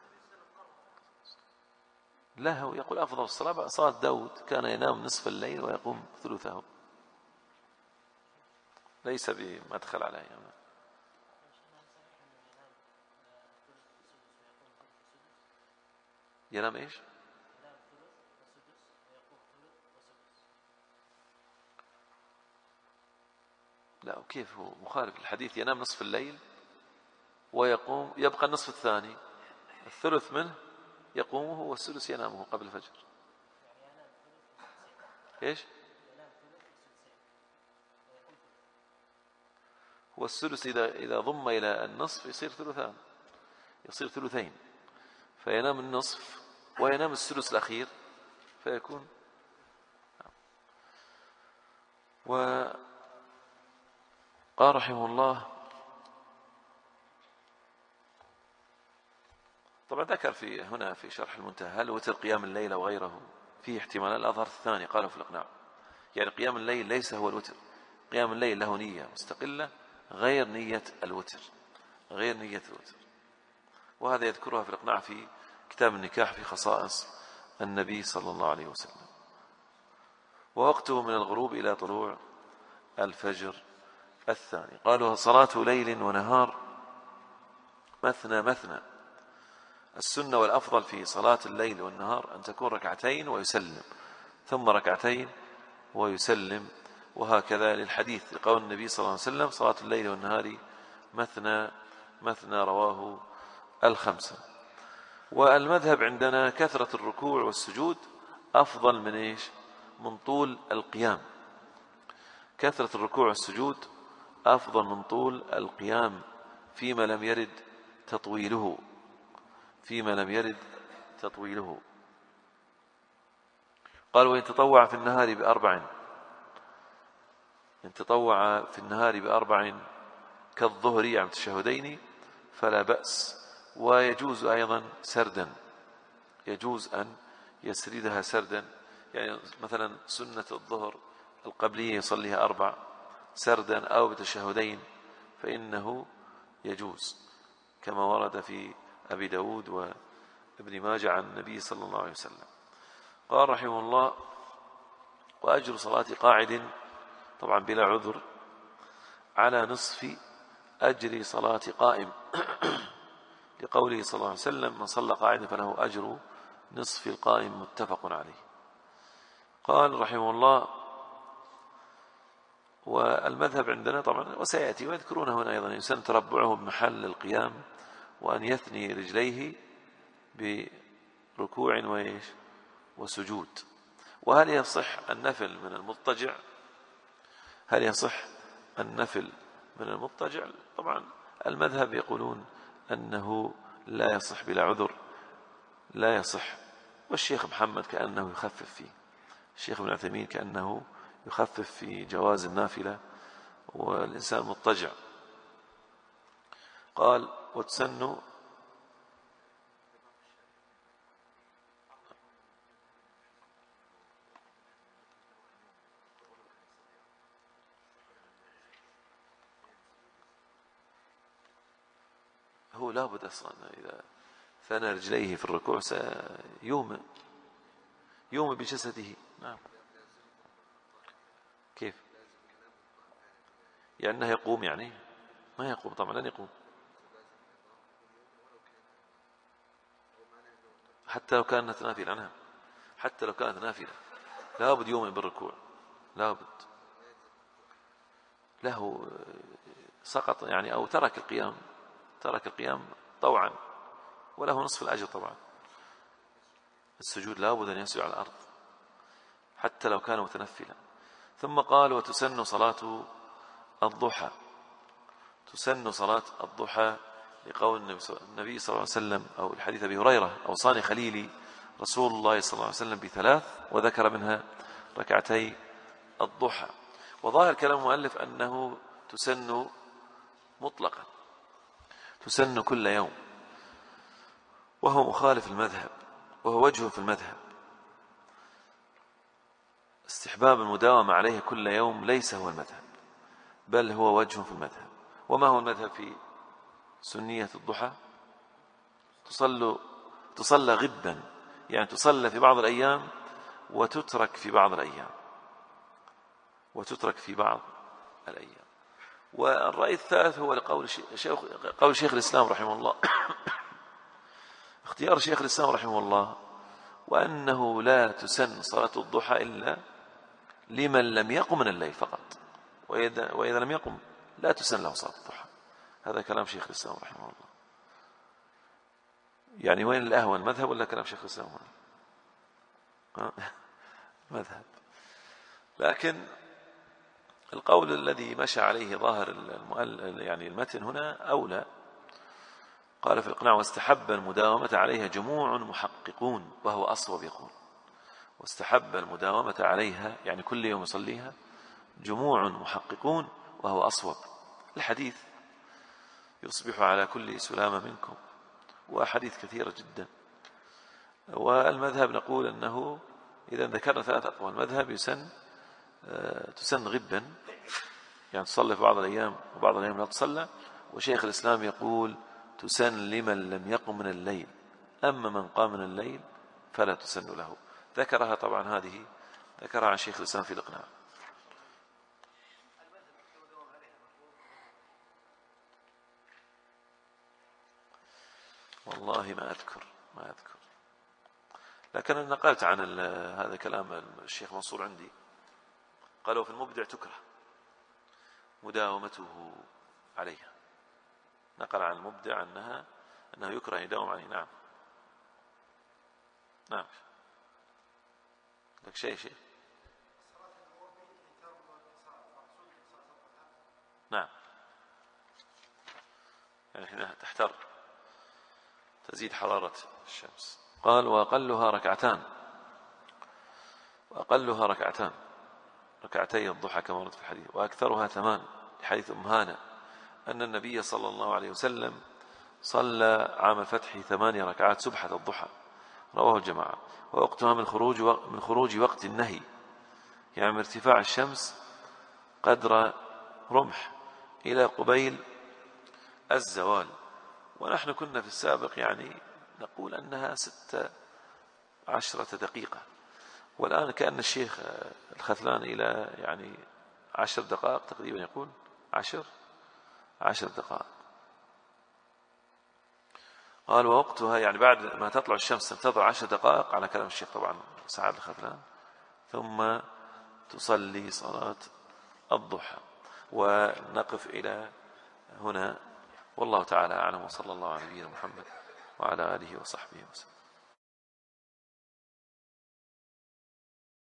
لا، هو يقول أفضل الصلاة صلاة داود، كان ينام نصف الليل ويقوم ثلثه، ليس بمدخل عليه. ينام إيش؟ لا، وكيف هو مخالف الحديث؟ ينام نصف الليل ويقوم، يبقى النصف الثاني، الثلث منه يقومه والسدس ينامه قبل الفجر. إيش؟ هو السدس إذا ضم إلى النصف يصير ثلثان، يصير ثلثين، فينام النصف وينام السدس الأخير فيكون. وقال رحمه الله، طبعا ذكر هنا في شرح المنتهى: هل وتر قيام الليل أو غيره؟ فيه احتمال. الأظهر الثاني قاله في الإقناع، يعني قيام الليل ليس هو الوتر، قيام الليل له نية مستقلة غير نية الوتر، غير نية الوتر. وهذا يذكرها في الإقناع في كتاب النكاح في خصائص النبي صلى الله عليه وسلم. ووقته من الغروب إلى طلوع الفجر الثاني. قالوا: صلاة ليل ونهار مثنى مثنى. السنة والأفضل في صلاة الليل والنهار أن تكون ركعتين ويسلم، ثم ركعتين ويسلم، وهكذا للحديث لقول النبي صلى الله عليه وسلم: صلاة الليل والنهار مثنى مثنى، رواه الخمسة. والمذهب عندنا كثرة الركوع والسجود أفضل من إيش؟ من طول القيام. كثرة الركوع والسجود أفضل من طول القيام فيما لم يرد تطويله، فيما لم يرد تطويله. قال: وإن تطوع في النهار بأربع، إن تطوع في النهار بأربع كالظهر يعني التشهدين فلا بأس. ويجوز أيضا سردا، يجوز أن يسردها سردا، يعني مثلا سنة الظهر القبلية يصليها 4 سردا أو بتشهدين، فإنه يجوز، كما ورد في أبي داود وابن ماجه عن النبي صلى الله عليه وسلم. قال رحمه الله: وأجر صلاة قاعد، طبعا بلا عذر، على نصف أجر صلاة قائم، لقوله صلى الله عليه وسلم: من صلى قاعدا فله أجر نصف القائم، متفق عليه. قال رحمه الله: والمذهب عندنا طبعا وسيأتي ويذكرون هنا أيضا يسن تربعه بمحل القيام، وأن يثني رجليه بركوع وسجود. وهل يصح النفل من المضطجع؟ هل يصح النفل من المضطجع؟ طبعا المذهب يقولون أنه لا يصح بلا عذر، لا يصح. والشيخ محمد كأنه يخفف فيه، الشيخ ابن عثيمين كأنه يخفف في جواز النافلة والإنسان مضطجع. قال: وتسن هو لابد أصلا إذا ثنى رجليه في الركوع سيومئ بجسده. نعم. كيف يعني أنه يقوم؟ يعني ما يقوم طبعا، لن يقوم حتى لو كانت نافلة. نعم، حتى لو كانت نافلة لابد يومئ بالركوع، لابد. له سقط يعني، أو ترك القيام طوعا، وله نصف الأجر طبعا. السجود لابد أن يسجد على الأرض حتى لو كان متنفلا. ثم قال: وتسن صلاة الضحى. تسن صلاة الضحى لقول النبي صلى الله عليه وسلم، أو الحديث أبي هريرة: أوصاني خليلي رسول الله صلى الله عليه وسلم بثلاث، وذكر منها ركعتي الضحى. وظاهر كلام المؤلف أنه تسن مطلقا، تسن كل يوم، وهو مخالف المذهب، وهو وجه في المذهب. استحباب المداومة عليها كل يوم ليس هو المذهب، بل هو وجه في المذهب. وما هو المذهب في سنية الضحى؟ تصلى غبا، يعني تصلى في بعض الأيام وتترك في بعض الأيام، والرأي الثالث هو قول شيخ الإسلام رحمه الله اختيار شيخ الإسلام رحمه الله، وأنه لا تسن صلاة الضحى إلا لمن لم يقم من الليل فقط، وإذا لم يقم لا تسن له صلاة الضحى. هذا كلام شيخ الإسلام رحمه الله. يعني وين الأهون، المذهب ولا كلام شيخ الإسلام هنا؟ مذهب. لكن القول الذي مشى عليه ظاهر يعني المتن هنا أولى. قال في الإقناع: واستحب المداومة عليها جموع محققون، وهو أصوب. يقول: واستحب المداومة عليها يعني كل يوم يصليها جموع محققون، وهو أصوب. الحديث يصبح على كل سلامة منكم، وأحاديث كثيرة جدا. والمذهب نقول أنه إذا ذكرنا ثلاث أقوال: المذهب تسن غبا، يعني تصلي في بعض الأيام وبعض الأيام لا تصلى. وشيخ الإسلام يقول: تسن لمن لم يقم من الليل، أما من قام من الليل فلا تسن له. ذكرها طبعا، هذه ذكرها عن شيخ الإسلام في الإقناع. والله ما أذكر، لكن أنا نقلت عن هذا كلام الشيخ منصور عندي، قالوا في المبدع تكره مداومته عليها. نقل عن المبدع أنه يكره يداوم عليه. نعم. نعم. لك شيء نعم، يعني حين تحتر تزيد حرارة الشمس. قال: وأقلها ركعتان، ركعتي الضحى كما ورد في الحديث، وأكثرها 8، لحديث أم هانة أن النبي صلى الله عليه وسلم صلى عام الفتح 8 ركعات سبحة الضحى، رواه الجماعة. ووقتها من خروج وقت النهي، يعني من ارتفاع الشمس قدر رمح إلى قبيل الزوال. ونحن كنا في السابق يعني نقول أنها 16 دقيقة، والآن كأن الشيخ الخثلان إلى يعني 10 دقائق تقريبا، يقول 10 دقائق. قال: ووقتها يعني بعد ما تطلع الشمس تنتظر 10 دقائق على كلام الشيخ طبعا سعد الخثلان، ثم تصلي صلاة الضحى. ونقف إلى هنا، والله تعالى أعلم، وصلى الله على نبينا محمد وعلى آله وصحبه وسلم.